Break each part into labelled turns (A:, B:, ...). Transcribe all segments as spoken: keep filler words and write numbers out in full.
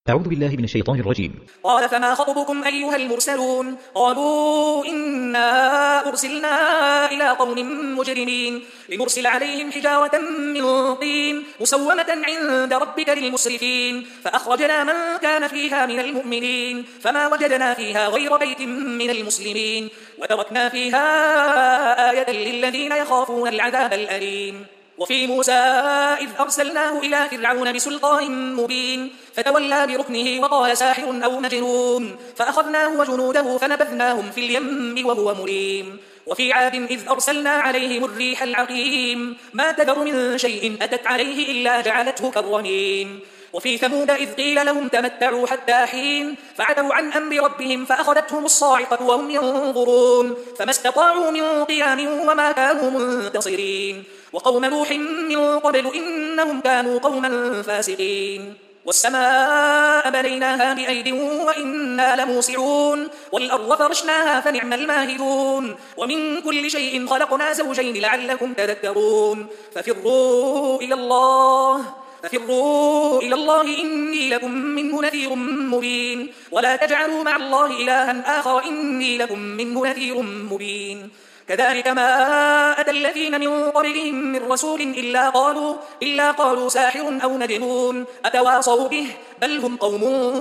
A: أعوذ بالله من الشيطان الرجيم.
B: قال فما خطبكم أيها المرسلون قالوا إنا أرسلنا إلى قوم مجرمين لنرسل عليهم حجارة من طين مسومة عند ربك للمسرفين فأخرجنا من كان فيها من المؤمنين فما وجدنا فيها غير بيت من المسلمين وتركنا فيها آية للذين يخافون العذاب الأليم. وفي موسى إذ أرسلناه إلى فرعون بسلطان مبين فتولى بركنه وقال ساحر أو مجنون فأخذناه وجنوده فنبذناهم في اليم وهو مليم. وفي عاد إذ أرسلنا عليهم الريح العقيم ما تذر من شيء أتت عليه إلا جعلته كالرميم. وفي ثمود إذ قيل لهم تمتعوا حتى حين فعتوا عن أمر ربهم فأخذتهم الصاعقة وهم ينظرون فما استطاعوا من قيام وما كانوا منتصرين. وقوم نوح من قبل إنهم كانوا قوما فاسقين. والسماء بنيناها بأيد وإنا لموسعون والأرض فرشناها فنعم الماهدون ومن كل شيء خلقنا زوجين لعلكم تذكرون. ففروا إلى الله ففروا إلى الله إني لكم منه نذير مبين ولا تجعلوا مع الله إلها آخر إني لكم منه نذير مبين. كذلك ما أتى الذين من قبلهم من رسول إلا قالوا, إلا قالوا ساحر أو مجنون أتواصوا به بل هم قوم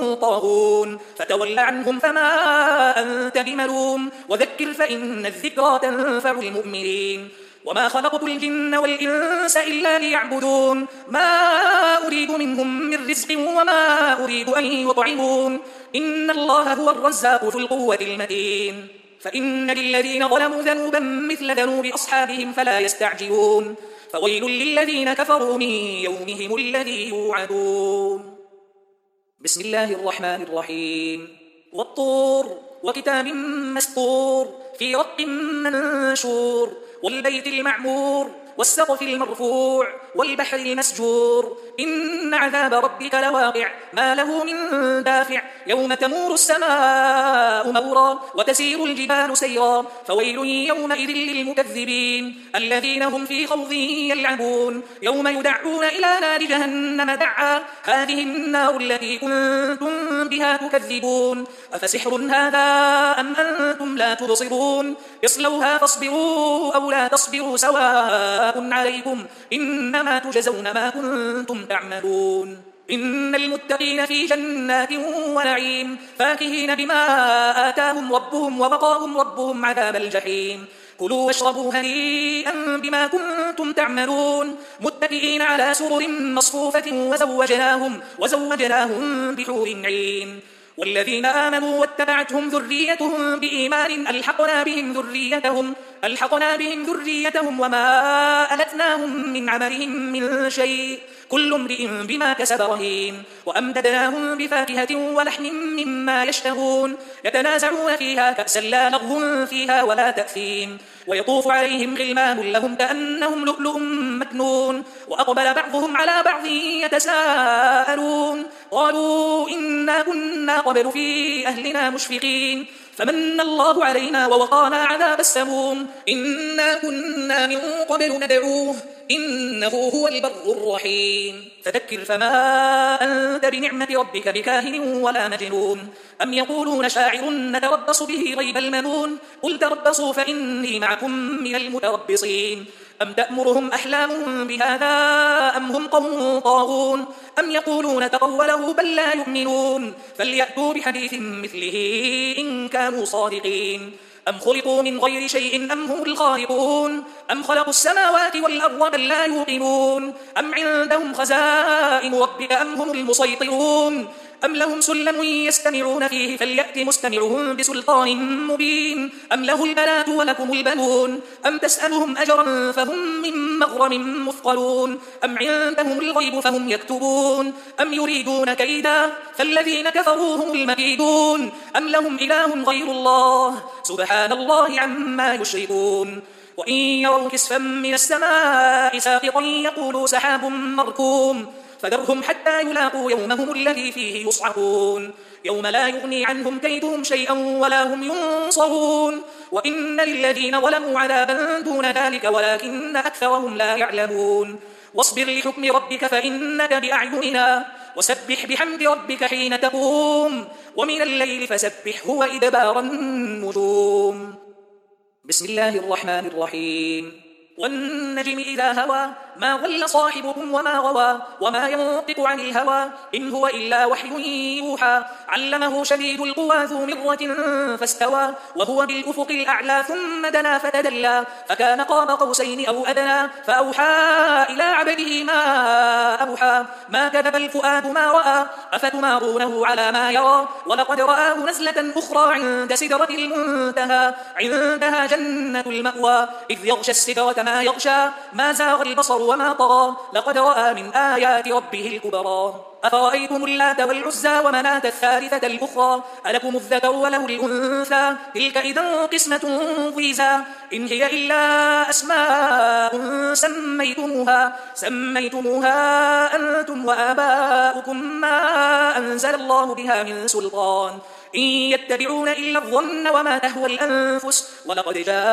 B: طاغون فتول عنهم فما أنت بملوم وذكر فإن الذكرى تنفع المؤمنين. وما خلقت الجن والإنس إلا ليعبدون ما أريد منهم من رزق وما أريد أن يطعمون إن الله هو الرزاق ذو القوة المتين. فإن للذين ظلموا ذنوبا مثل ذنوب أصحابهم فلا يستعجلون فويل للذين كفروا من يومهم الذي يوعدون. بسم الله الرحمن الرحيم. والطور وكتاب مسطور في رق منشور والبيت المعمور والسقف المرفوع والبحر المسجور إن عذاب ربك لواقع ما له من دافع يوم تمور السماء مورا وتسير الجبال سيرا فويل يومئذ للمكذبين الذين هم في خوض يلعبون يوم يدعون إلى نار جهنم دعا هذه النار التي كنتم بها تكذبون أفسحر هذا أم أنتم لا تبصرون اصلوها فاصبروا أو لا تصبروا سواء عليكم إنما تجزون ما كنتم تعملون. إن المتقين في جنات ونعيم فاكهين بما آتاهم ربهم ووقاهم ربهم عذاب الجحيم كلوا واشربوا هنيئا بما كنتم تعملون متكئين على سرر مصفوفة وزوجناهم, وزوجناهم بحور عين. والذين آمنوا واتبعتهم ذريتهم بإيمان ألحقنا بهم ذريتهم ألحقنا بهم ذريتهم وما ألتناهم من عملهم من شيء كل امرئ بما كسب رهين. وأمددناهم بفاكهة ولحم مما يشتهون يتنازعون فيها كأسا لا لغو فيها ولا تأثيم ويطوف عليهم غلمان لهم كأنهم لؤلؤ مكنون وأقبل بعضهم على بعض يتساءلون قالوا إنا كنا قبل في أهلنا مشفقين فمن الله علينا ووقانا عذاب السموم إنا كنا من قبل ندعوه إنه هو البر الرحيم. فذكر فما أنت بنعمة ربك بكاهن ولا مجنون أم يقولون شاعر نتربص به ريب المنون قل تربصوا فإني معكم من المتربصين أم تأمرهم أحلامهم بهذا أم هم قوم طاغون أم يقولون تقوله بل لا يؤمنون فليأتوا بحديث مثله إن كانوا صادقين أم خلقوا من غير شيء أم هم الخالقون أم خلقوا السماوات والأرض بل لا يوقنون أم عندهم خزائن ربك أم هم المسيطرون أم لهم سلم يستمعون فيه فليأت مستمعهم بسلطان مبين أم له البنات ولكم البنون أم تسألهم أجرا فهم من مغرم مثقلون أم عندهم الغيب فهم يكتبون أم يريدون كيدا فالذين كفروا هم المكيدون أم لهم إله غير الله سبحان الله عما يشركون. وإن يروا كسفا من السماء ساقطا يقولوا سحاب مركوم فذرهم حتى يلاقوا يومهم الذي فيه يصعقون يوم لا يغني عنهم كيدهم شيئا ولا هم ينصرون وإن للذين ظلموا عذابا دون ذلك ولكن أكثرهم لا يعلمون. واصبر لحكم ربك فإنك بأعيننا وسبح بحمد ربك حين تقوم ومن الليل فسبحه وإدبار النجوم. بسم الله الرحمن الرحيم. والنجم إذا هوى ما ضل صاحبكم وما غوى وما ينطق عن الهوى إن هو إلا وحي يوحى علمه شديد القوى ذو مرة فاستوى وهو بالأفق الأعلى ثم دنا فتدلى فكان قاب قوسين أو أدنى فأوحى إلى عبده ما أوحى ما كذب الفؤاد ما رأى أفتمارونه على ما يرى ولقد رآه نزلة أخرى عند سدرة المنتهى عندها جنة المأوى إذ يغشى السدرة ما يغشى ما زاغ البصر وما طغى لقد رأى من آيات ربه الكبرى. أفرأيتم اللات والعزى ومناة الثالثة الأخرى ألكم الذكر وله الأنثى تلك إذا قسمة ضيزى إن هي إلا أسماء سميتموها سميتموها أنتم وآباؤكم ما أنزل الله بها من سلطان إن يتبعون إلا الظن وما تهوى الأنفس ولقد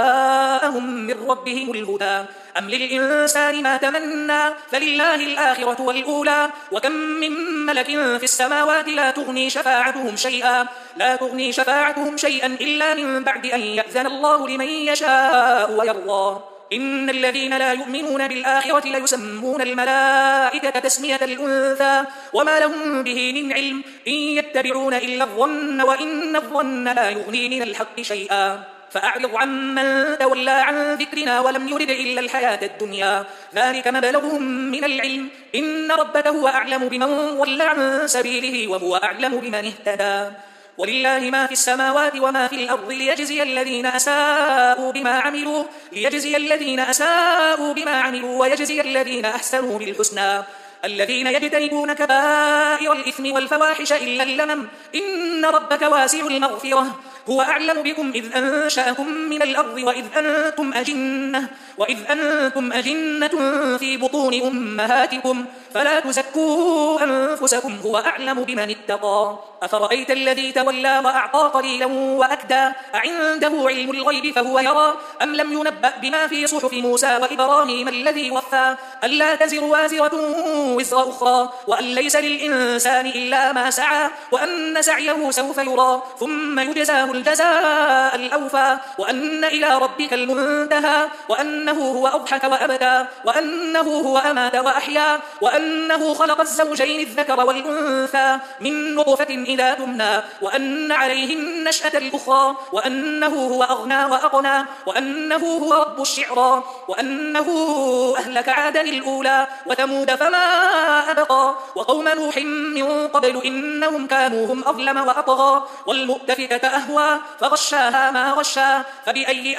B: جاءهم من ربهم الهدى أم للإنسان ما تمنى فلله الآخرة والأولى وكم من ملك في السماوات لا تغني شفاعتهم شيئا لا تغني شفاعتهم شيئا إلا من بعد أن يأذن الله لمن يشاء ويرضى إن الذين لا يؤمنون بالآخرة ليسمون الملائكة تسمية الأنثى وما لهم به من علم إن يتبعون إلا الظن وإن الظن لا يغني من الحق شيئا فأعرض عمن تولى عن ذكرنا ولم يرد إلا الحياة الدنيا ذلك مبلغهم من العلم إن ربك هو أعلم بمن ضل عن سبيله وهو أعلم بمن اهتدى ولله ما في السماوات وما في الأرض ليجزي الذين أساءوا بما عملوا ليجزي الذين أساءوا بما عملوا ويجزي الذين أحسنوا بالحسنى الذين يجتنبون كبائر الإثم والفواحش إلا اللمم إن ربك واسع المغفرة هو أعلم بكم إذ أنشأكم من الأرض وإذ أنتم أجنة وإذ أنتم أجنة في بطون أمهاتكم فلا تزكوا أنفسكم هو أعلم بمن اتقى أفرأيت الذي تولى وأعطى قليلا وأكدى أعنده علم الغيب فهو يرى أم لم ينبأ بما في صحف موسى وإبراهيم الذي وفى ألا تزر وازرة وزر أخرى وأن ليس للإنسان إلا ما سعى وأن سعيه سوف يرى ثم يجزاه الجزاء الأوفى وأن إلى ربك المنتهى وأنه هو أضحك وأبكى وأنه هو أمات وأحيا وأنه خلق الزوجين الذكر والأنثى من نطفة إذا تمنى وأن عليه النشأة الأخرى وأنه هو أغنى وأقنى وأنه هو رب الشعرى وأنه أهلك عادا الأولى وثمود فما أبقى وقوم نوح من قبل إنهم كانوا هم أظلم وأطغى والمؤتفكة أهوى فغشاها ما غشا فبأي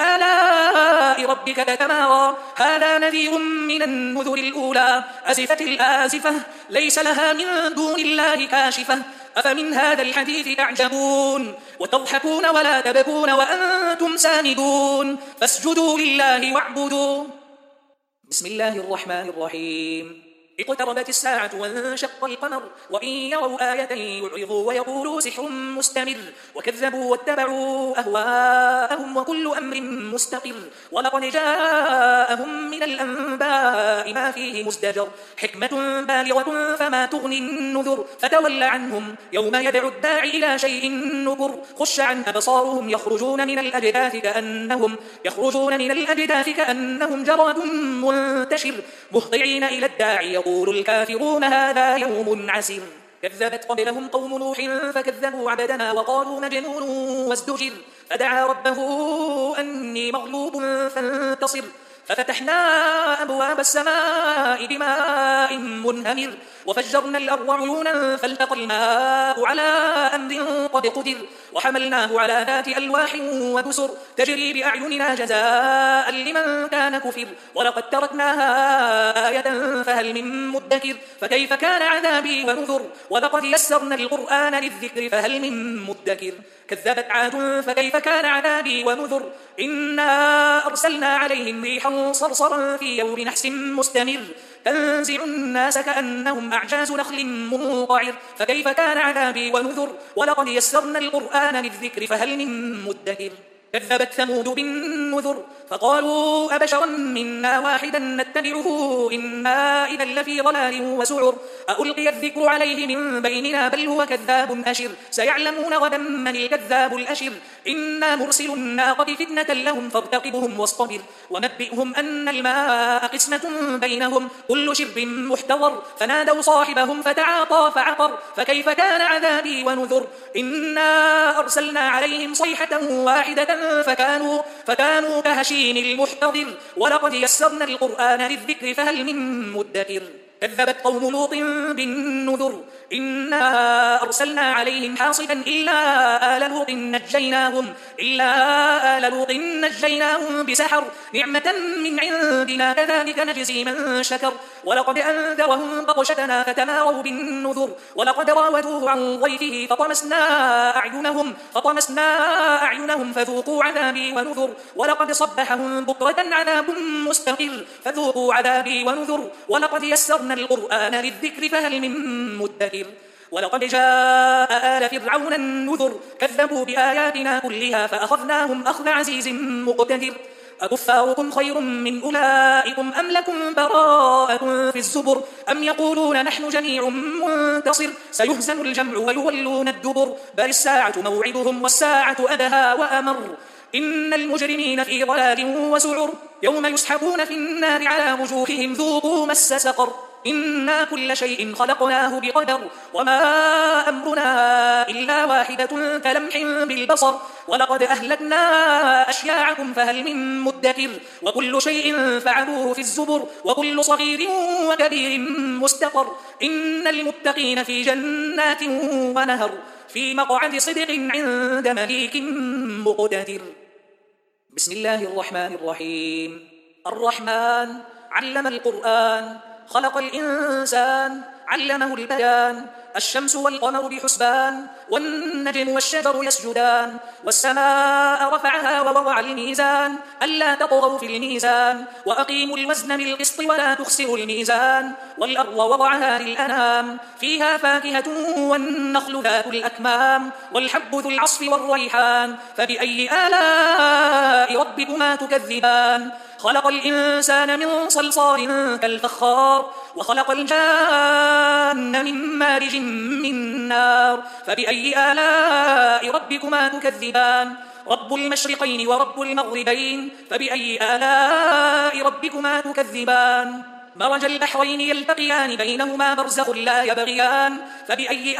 B: آلاء ربك تتمارى هذا نذير من النذر الأولى أزفت الآزفة ليس لها من دون الله كاشفة أفمن هذا الحديث تعجبون وتضحكون ولا تبكون وأنتم سامدون فاسجدوا لله واعبدوا. بسم الله الرحمن الرحيم. اقتربت الساعة وانشق القمر وإن يروا آية يعرضوا ويقولوا سحر مستمر وكذبوا واتبعوا أهواءهم وكل أمر مستقر ولقد جاءهم من الأنباء ما فيه مزدجر حكمة بالغة فما تغني النذر فتول عنهم يوم يدعو الداعي إلى شيء نكر خش عن أبصارهم يخرجون من الأجداث كأنهم يخرجون من الأجداث كأنهم جراد منتشر مهطعين إلى الداعي يقول الكافرون هذا يوم عسير كذبت قبلهم قوم نوح فكذبوا عبدنا وقالوا مجنون وازدجر فدعا ربه أني مغلوب فانتصر ففتحنا أبواب السماء بماء منهمر وفجرنا الأرض عيونا فالتقى الماء على أمر قد قدر وحملناه على ذات ألواح ودسر تجري بأعيننا جزاء لمن كان كفر ولقد تركناها آية فهل من مدكر فكيف كان عذابي ونذر ولقد يسرنا القرآن للذكر فهل من مدكر كذبت عاد فكيف كان عذابي ونذر إنا أرسلنا عليهم ريحا صرصرا في يوم نحس مستمر تنزع الناس كأنهم أعجاز نخل منقعر فكيف كان عذابي ونذر ولقد يسرنا القرآن للذكر فهل من مدكر كذبت ثمود بالنذر فقالوا أبشرا منا واحدا نتبعه إنا إذا لفي ضلال وسعر ألقي الذكر عليه من بيننا بل هو كذاب أشر سيعلمون غدا من الكذاب الأشر إنا مرسل الناقة فتنة لهم فارتقبهم واصطبر ونبئهم أن الماء قسمة بينهم كل شرب محتضر فنادوا صاحبهم فتعاطى فعقر فكيف كان عذابي ونذر إنا أرسلنا عليهم صيحة واحدة فكانوا, فكانوا كهشيم المحتضر ولقد يسرنا القرآن للذكر فهل من مدكر كذبت قوم لوط بالنذر إنا أرسلنا عليهم حاصبا إلا آل لوط نجيناهم إلا آل لوط نجيناهم بسحر نعمة من عندنا كذلك نجزي من شكر ولقد أنذرهم بطشتنا فتماروا بالنذر ولقد راودوه عن ضيفه فطمسنا أعينهم فطمسنا أعينهم فذوقوا عذابي ونذر ولقد صبحهم بكرة عذاب مستقر فذوقوا عذابي ونذر ولقد يسرنا القرآن للذكر فهل من مدكر ولقد جاء آل فرعون النذر كذبوا بآياتنا كلها فأخذناهم أخذ عزيز مقتدر أكفاركم خير من أولئكم أم لكم براءة في الزبر أم يقولون نحن جميع منتصر سيهزم الجمع ويولون الدبر بل الساعة موعدهم والساعة أدهى وأمر إن المجرمين في ضلال وسعر يوم يسحبون في النار على وجوههم ذوقوا مس سقر إنا كل شيء خلقناه بقدر وما أمرنا إلا واحدة كلمح بالبصر ولقد أهلكنا أشياعكم فهل من مدكر وكل شيء فعلوه في الزبر وكل صغير وكبير مستقر إن المتقين في جنات ونهر في مقعد صدق عند مليك مقتدر بسم الله الرحمن الرحيم الرحمن علم القرآن خلق الإنسان علمه البيان الشمس والقمر بحسبان والنجم والشجر يسجدان والسماء رفعها ووضع الميزان ألا تطغوا في الميزان وأقيموا الوزن بالقسط ولا تخسروا الميزان والأرض وضعها للأنام فيها فاكهة والنخل ذات الأكمام والحب ذو العصف والريحان فبأي آلاء ربكما تكذبان خلق الإنسان من صلصال كالفخار وخلق الجان من مارج من نار فبأي آلاء ربكما تكذبان رب المشرقين ورب المغربين فبأي آلاء ربكما تكذبان مرج البحرين يلتقيان بينهما برزخ لا يبغيان فبأي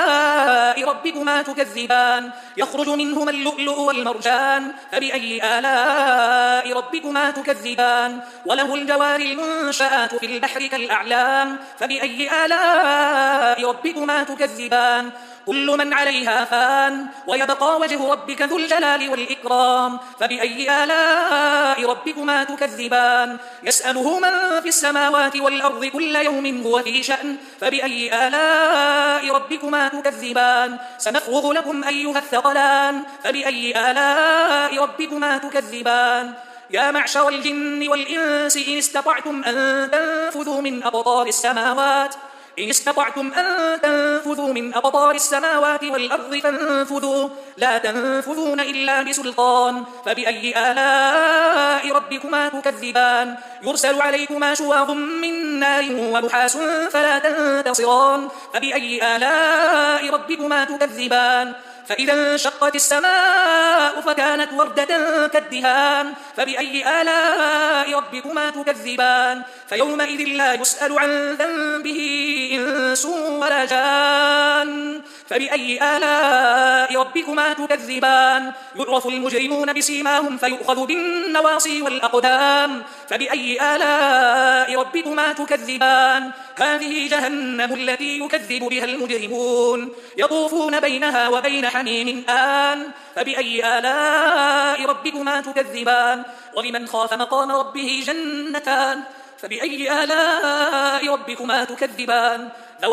B: آلاء ربكما تكذبان يخرج منهما اللؤلؤ والمرجان فبأي آلاء ربكما تكذبان وله الجوار المنشآت في البحر كالأعلام فبأي آلاء ربكما تكذبان كل من عليها فان ويبقى وجه ربك ذو الجلال والإكرام فبأي آلاء ربكما تكذبان يسأله من في السماوات والأرض كل يوم هو في شأن فبأي آلاء ربكما تكذبان سنفرغ لكم أيها الثقلان فبأي آلاء ربكما تكذبان يا معشر الجن والإنس إن استطعتم أن تنفذوا من أقطار السماوات إن استطعتم أن تنفذوا من أقطار السماوات والأرض فانفذوا لا تنفذون إلا بسلطان فبأي آلاء ربكما تكذبان يرسل عليكما شواظ من نار ونحاس فلا تنتصران فبأي آلاء ربكما تكذبان فإذا انشقت السماء فكانت وردة كالدهان فبأي آلاء ربكما تكذبان فيومئذ لا يسأل عن ذنبه إنس ولا جان فبأي آلاء ربكما تكذبان يعرف المجرمون بسيماهم فيؤخذ بالنواصي والأقدام فبأي آلاء ربكما تكذبان هذه جهنم التي يكذب بها المجرمون يطوفون بينها وبين حميم آن فبأي آلاء ربكما تكذبان ولمن خاف مقام ربه جنتان فبأي آلاء ربكما تكذبان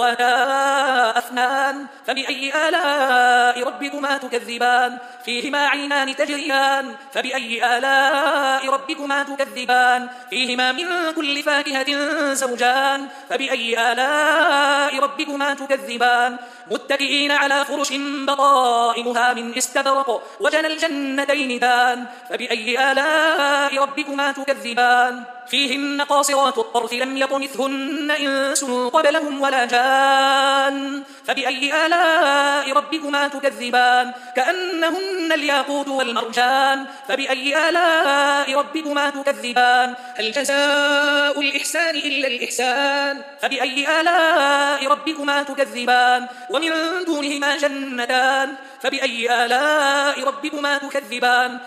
B: ذواتا أفنان فبأي آلاء ربكما تكذبان فيهما عينان تجريان فبأي آلاء ربكما تكذبان فيهما من كل فاكهة زوجان فبأي آلاء ربكما تكذبان متكئين على فرش بطائنها من استبرق وجنى الجنتين دان فبأي آلاء ربكما تكذبان فيهن قاصرات الطرف لم يطمثهن إنس قبلهم ولا جان فبأي آلاء ربكما تكذبان كأنهن الياقوت والمرجان فبأي آلاء ربكما تكذبان هل جزاء الإحسان إلا الإحسان فبأي آلاء ربكما تكذبان ومن دونهما جنتان فبأي آلاء ربكما تكذبان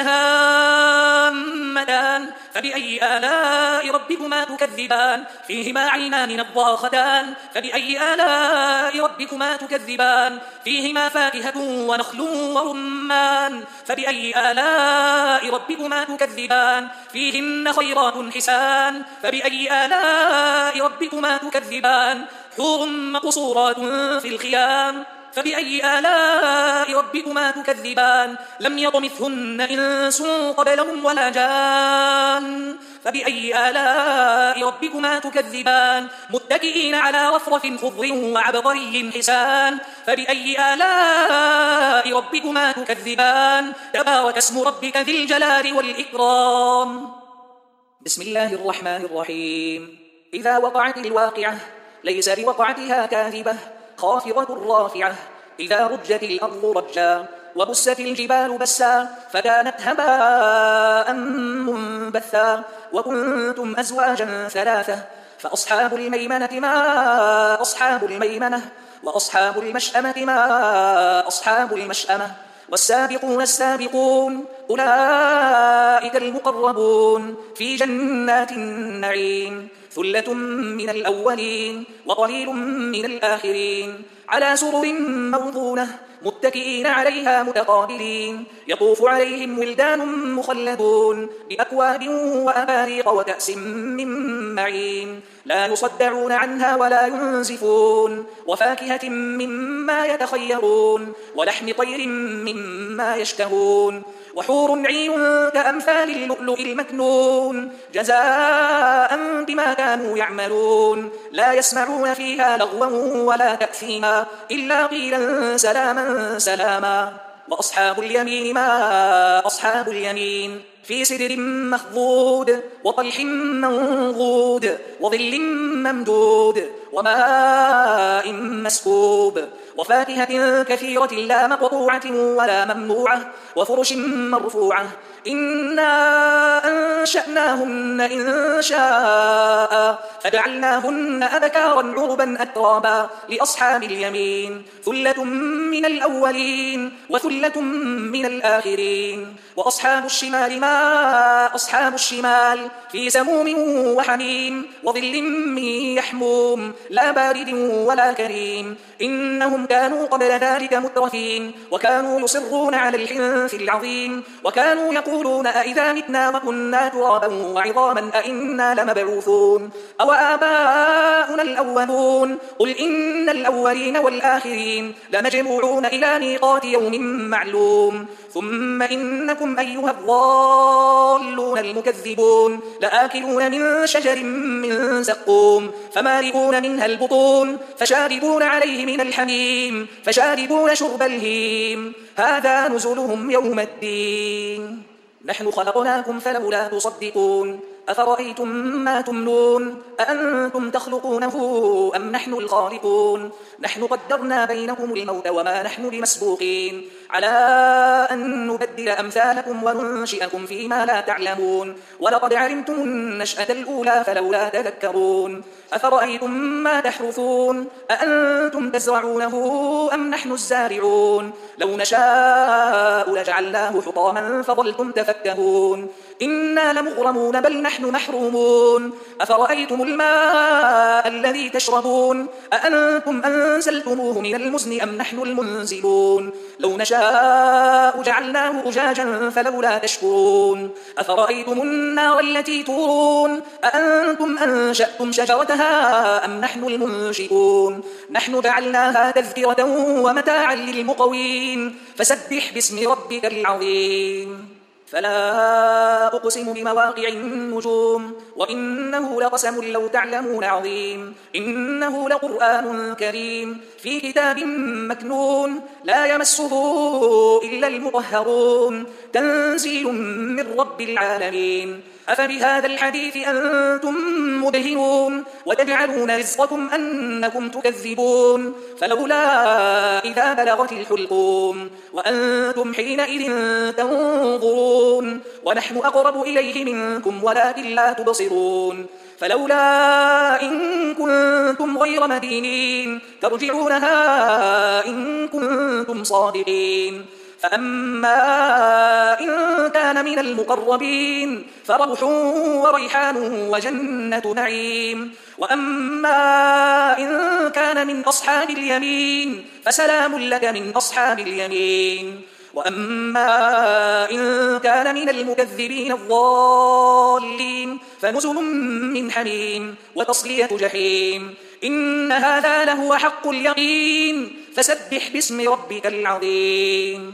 B: مدهامتان فبأي آلاء ربكما تكذبان فيهما عينان نضاختان فبأي آلاء ربكما تكذبان فيهما فاكهة ونخل ورمان فبأي آلاء ربكما تكذبان فيهن خيرات حسان فبأي آلاء ربكما تكذبان حور مقصورات في الخيام فبأي آلاء ربكما تكذبان لم يطمثهن إنس قبلهم ولا جان فبأي آلاء ربكما تكذبان متكئين على رفرف خضر وعبقري حسان فبأي آلاء ربكما تكذبان تبارك اسم ربك ذي الجلال والإكرام. بسم الله الرحمن الرحيم. إذا وقعت الواقعة ليس لوقعتها كاذبة خافضة رافعة إذا رجت الأرض رجا وبست الجبال بسا فكانت هباء منبثا وكنتم أزواجا ثلاثة فأصحاب الميمنة ما أصحاب الميمنة وأصحاب المشأمة ما أصحاب المشأمة والسابقون السابقون أولئك المقربون في جنات النعيم ثلة من الأولين وقليل من الآخرين على سرر موضونة متكئين عليها متقابلين يطوف عليهم ولدان مخلدون بأكواب وأباريق وكأس من معين لا يصدعون عنها ولا ينزفون وفاكهة مما يتخيرون ولحم طير مما يشتهون وحور عين كأمثال اللؤلؤ المكنون جزاء بما كانوا يعملون لا يسمعون فيها لغوا ولا تأثيما إلا قيلا سلاما سلاما وأصحاب اليمين ما أصحاب اليمين في سدر مخضود وطلح منضود وظل ممدود وماء مسكوب وفاكهة كثيرة لا مقطوعة ولا ممنوعة وفرش مرفوعة إنا أنشأناهن إن شاء فجعلناهن أبكارا عربا أترابا لأصحاب اليمين ثلة من الأولين وثلة من الآخرين وأصحاب الشمال ما أصحاب الشمال في سموم وحميم وظل من يحموم لا بارد ولا كريم إنهم كانوا قبل ذلك مترفين وكانوا يصرون على الحنث العظيم وكانوا يقولون أئذا متنا وكنا ترابا وعظاما أئنا لمبعوثون أو آباؤنا الأولون قل إن الأولين والآخرين لمجموعون إلى ميقات يوم معلوم ثم إنكم أيها الضالون المكذبون لآكلون من شجر من زقوم فمالئون منها البطون فشاربون عليه من الحميم فشاربون شرب الهيم هذا نزلهم يوم الدين نحن خلقناكم فلولا تصدقون أفرأيتم ما تمنون أأنتم تخلقونه أم نحن الخالقون نحن قدرنا بينكم الموت وما نحن بمسبوقين على أن نبدل أمثالكم وننشئكم فيما لا تعلمون ولقد علمتم النشأة الأولى فلولا تذكرون أفرأيتم ما تحرثون أأنتم تزرعونه أم نحن الزارعون لو نشاء لجعلناه حطاما فظلتم تفكهون إنا لمغرمون بل نحن محرومون أفرأيتم الماء الذي تشربون أأنتم أنزلتموه من المزن أم نحن المنزلون لو نشاء جعلناه أجاجا فلولا تشكرون أفرأيتم النار التي تورون أأنتم أنشأتم شجرتها أم نحن المنشئون نحن جعلناها تذكرة ومتاعا للمقوين فسبح باسم ربك العظيم فلا أقسم بمواقع النجوم وإنه لقسم لو تعلمون عظيم إنه لقرآن كريم في كتاب مكنون لا يمسه إلا المطهرون تنزيل من رب العالمين أفبهذا الحديث أنتم مدهنون وتجعلون رزقكم أنكم تكذبون فلولا إذا بلغت الحلقوم وأنتم حينئذ تنظرون ونحن أقرب إليه منكم ولكن لا تبصرون فلولا إن كنتم غير مدينين ترجعونها إن كنتم صادقين فأما إن كان من المقربين فروح وريحان وجنة نعيم وأما إن كان من أصحاب اليمين فسلام لك من أصحاب اليمين وأما إن كان من المكذبين الضالين فنزل من حميم وتصلية جحيم إن هذا لهو حق اليقين فسبح باسم ربك العظيم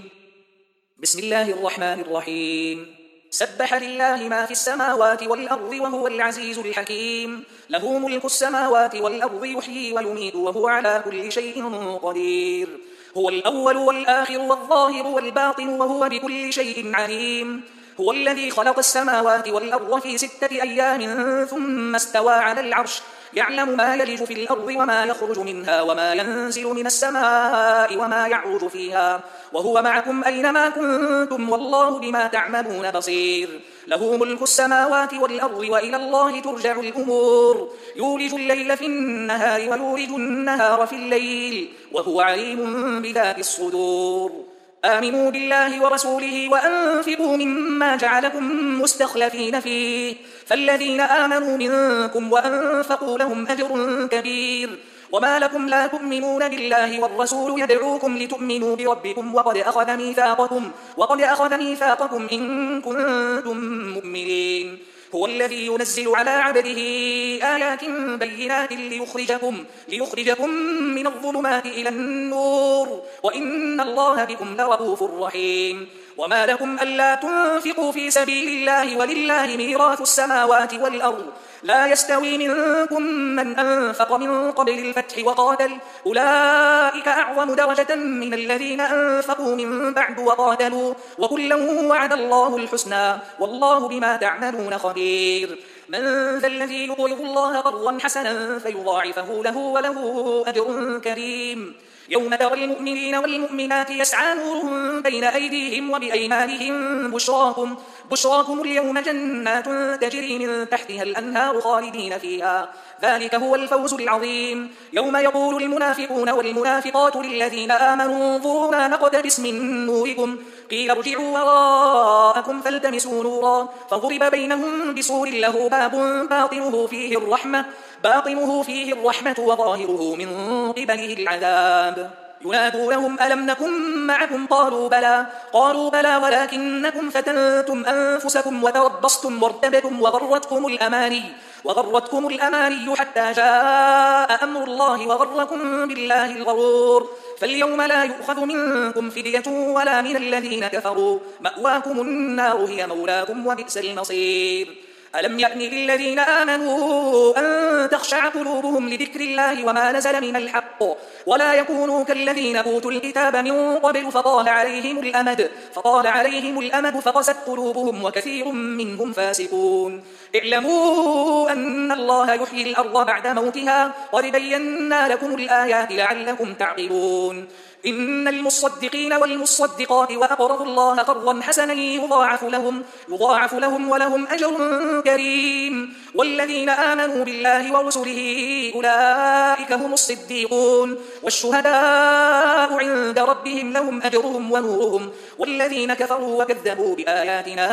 B: بسم الله الرحمن الرحيم سبح لله ما في السماوات والأرض وهو العزيز الحكيم له ملك السماوات والأرض يحيي ويميت وهو على كل شيء قدير هو الأول والآخر والظاهر والباطن وهو بكل شيء عليم هو الذي خلق السماوات والأرض في ستة أيام ثم استوى على العرش يعلم ما يلج في الأرض وما يخرج منها وما ينزل من السماء وما يعرج فيها وهو معكم أينما كنتم والله بما تعملون بصير له ملك السماوات والأرض وإلى الله ترجع الأمور يولج الليل في النهار ويولج النهار في الليل وهو عليم بذات الصدور آمنوا بالله ورسوله وأنفقوا مما جعلكم مستخلفين فيه فالذين آمنوا منكم وأنفقوا لهم أجر كبير وما لكم لا تؤمنون بالله والرسول يدعوكم لتؤمنوا بربكم وقد أخذ ميثاقكم وقد أخذ ميثاقكم إن كنتم مؤمنين هو الذي ينزل على عبده آيات بينات ليخرجكم, ليخرجكم من الظلمات إلى النور وإن الله بكم لرؤوف رحيم وما لكم ألا تنفقوا في سبيل الله ولله ميراث السماوات والأرض لا يستوي منكم من أنفق من قبل الفتح وقاتل أولئك أعظم درجة من الذين أنفقوا من بعد وقاتلوا وكلا وعد الله الحسنى والله بما تعملون خبير من ذا الذي يقرض الله قرضا حسنا فيضاعفه له وله أجر كريم يوم ترى المؤمنين والمؤمنات يسعى نورهم بين أيديهم وبأيمانهم بشراكم, بشراكم اليوم جنات تجري من تحتها الأنهار خالدين فيها ذلك هو الفوز العظيم يوم يقول المنافقون والمنافقات للذين آمنوا انظرونا نقتبس من نوركم قيل ارجعوا وراءكم فالتمسوا نورا فضرب بينهم بسور له باب باطنه فيه الرحمة باطنه فيه الرحمة وظاهره من قبله العذاب ينادونهم ألم نكن معكم قالوا بلى قالوا بلى ولكنكم فتنتم أنفسكم وتربصتم وارتبتم وغرتكم الأماني وغرتكم الأماني حتى جاء أمر الله وغركم بالله الغرور فاليوم لا يؤخذ منكم فدية ولا من الذين كفروا مأواكم النار هي مولاكم وبئس المصير ألم يأن للذين آمنوا أن تخشع قلوبهم لذكر الله وما نزل من الحق ولا يكونوا كالذين أوتوا الكتاب من قبل فطال عليهم الأمد فطال عليهم الأمد فقست قلوبهم وكثير منهم فاسقون اعلموا أن الله يحيي الأرض بعد موتها قد بينا لكم الآيات لعلكم تعقلون إن المصدقين والمصدقات وأقرضوا الله قرضا حسنا يضاعف لهم, يضاعف لهم ولهم أجر كريم والذين آمنوا بالله ورسله أولئك هم الصديقون والشهداء عند ربهم لهم أجرهم ونورهم والذين كفروا وكذبوا بآياتنا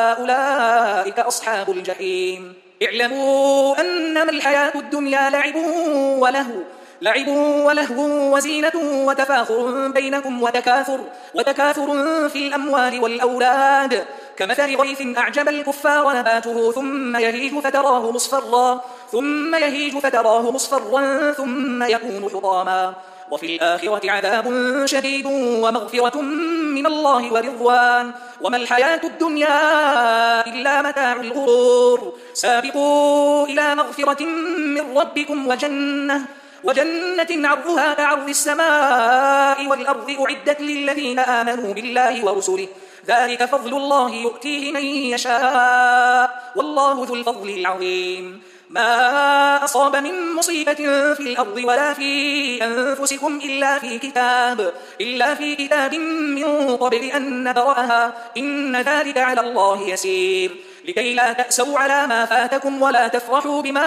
B: أولئك أصحاب الجحيم اعلموا أنما الحياة الدنيا لعب ولهو لعب ولهو وزينة وتفاخر بينكم وتكاثر, وتكاثر في الأموال والأولاد كمثل غيث أعجب الكفار نباته ثم يهيج فتراه مصفرا ثم يهيج فتراه مصفرا ثم يكون حطاما وفي الآخرة عذاب شديد ومغفرة من الله ورضوان وما الحياة الدنيا إلا متاع الغرور سابقوا إلى مغفرة من ربكم وجنة وجنة عرضها كعرض السماء والأرض أعدت للذين آمنوا بالله ورسله ذلك فضل الله يؤتيه من يشاء والله ذو الفضل العظيم ما أصاب من مصيبة في الأرض ولا في أنفسكم إلا في كتاب إلا في كتاب من قبل أن نبرأها إن ذلك على الله يسير لكي لا تأسوا على ما فاتكم ولا تفرحوا بما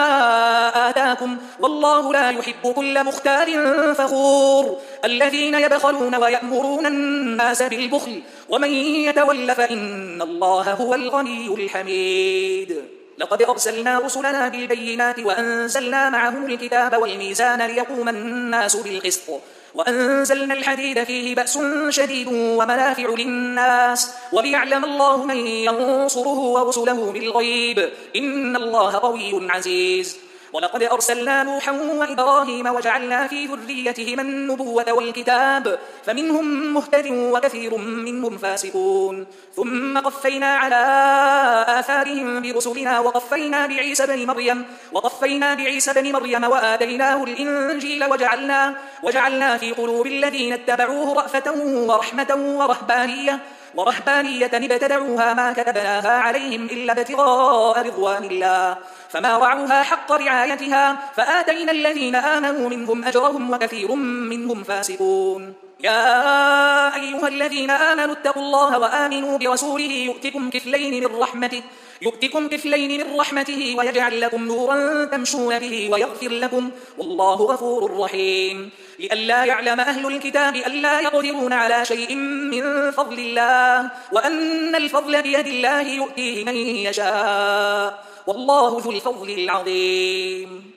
B: آتاكم والله لا يحب كل مختال فخور الذين يبخلون ويأمرون الناس بالبخل ومن يتول فإن الله هو الغني الحميد لقد أرسلنا رسلنا بالبينات وأنزلنا معهم الكتاب والميزان ليقوم الناس بالقسط وأنزلنا الحديد فيه بأس شديد ومنافع للناس وليعلم الله من ينصره ورسله بالغيب إن الله قوي عزيز ولقد أرسلنا نوحا وإبراهيم وجعلنا في ذريتهما النبوة والكتاب فمنهم مهتد وكثير منهم فاسقون ثم قفينا على آثارهم برسلنا وقفينا بعيسى بن مريم وقفينا بعيسى بن مريم وآتيناه الإنجيل وجعلنا وجعلنا في قلوب الذين اتبعوه رأفة ورحمة ورهبانية ورهبانية ابتدعوها ما كتبناها عليهم إلا ابتغاء رضوان الله فما رعوها حق رعايتها فآتينا الذين آمنوا منهم أجرهم وكثير منهم فاسقون يا أيها الذين آمنوا اتقوا الله وآمنوا برسوله يؤتكم كفلين من رحمته يؤتكم كفلين من رحمته ويجعل لكم نورا تمشون به ويغفر لكم والله غفور رحيم لئلا يعلم أهل الكتاب ألا يقدرون على شيء من فضل الله وأن الفضل بيد الله يؤتيه من يشاء والله ذو الفضل العظيم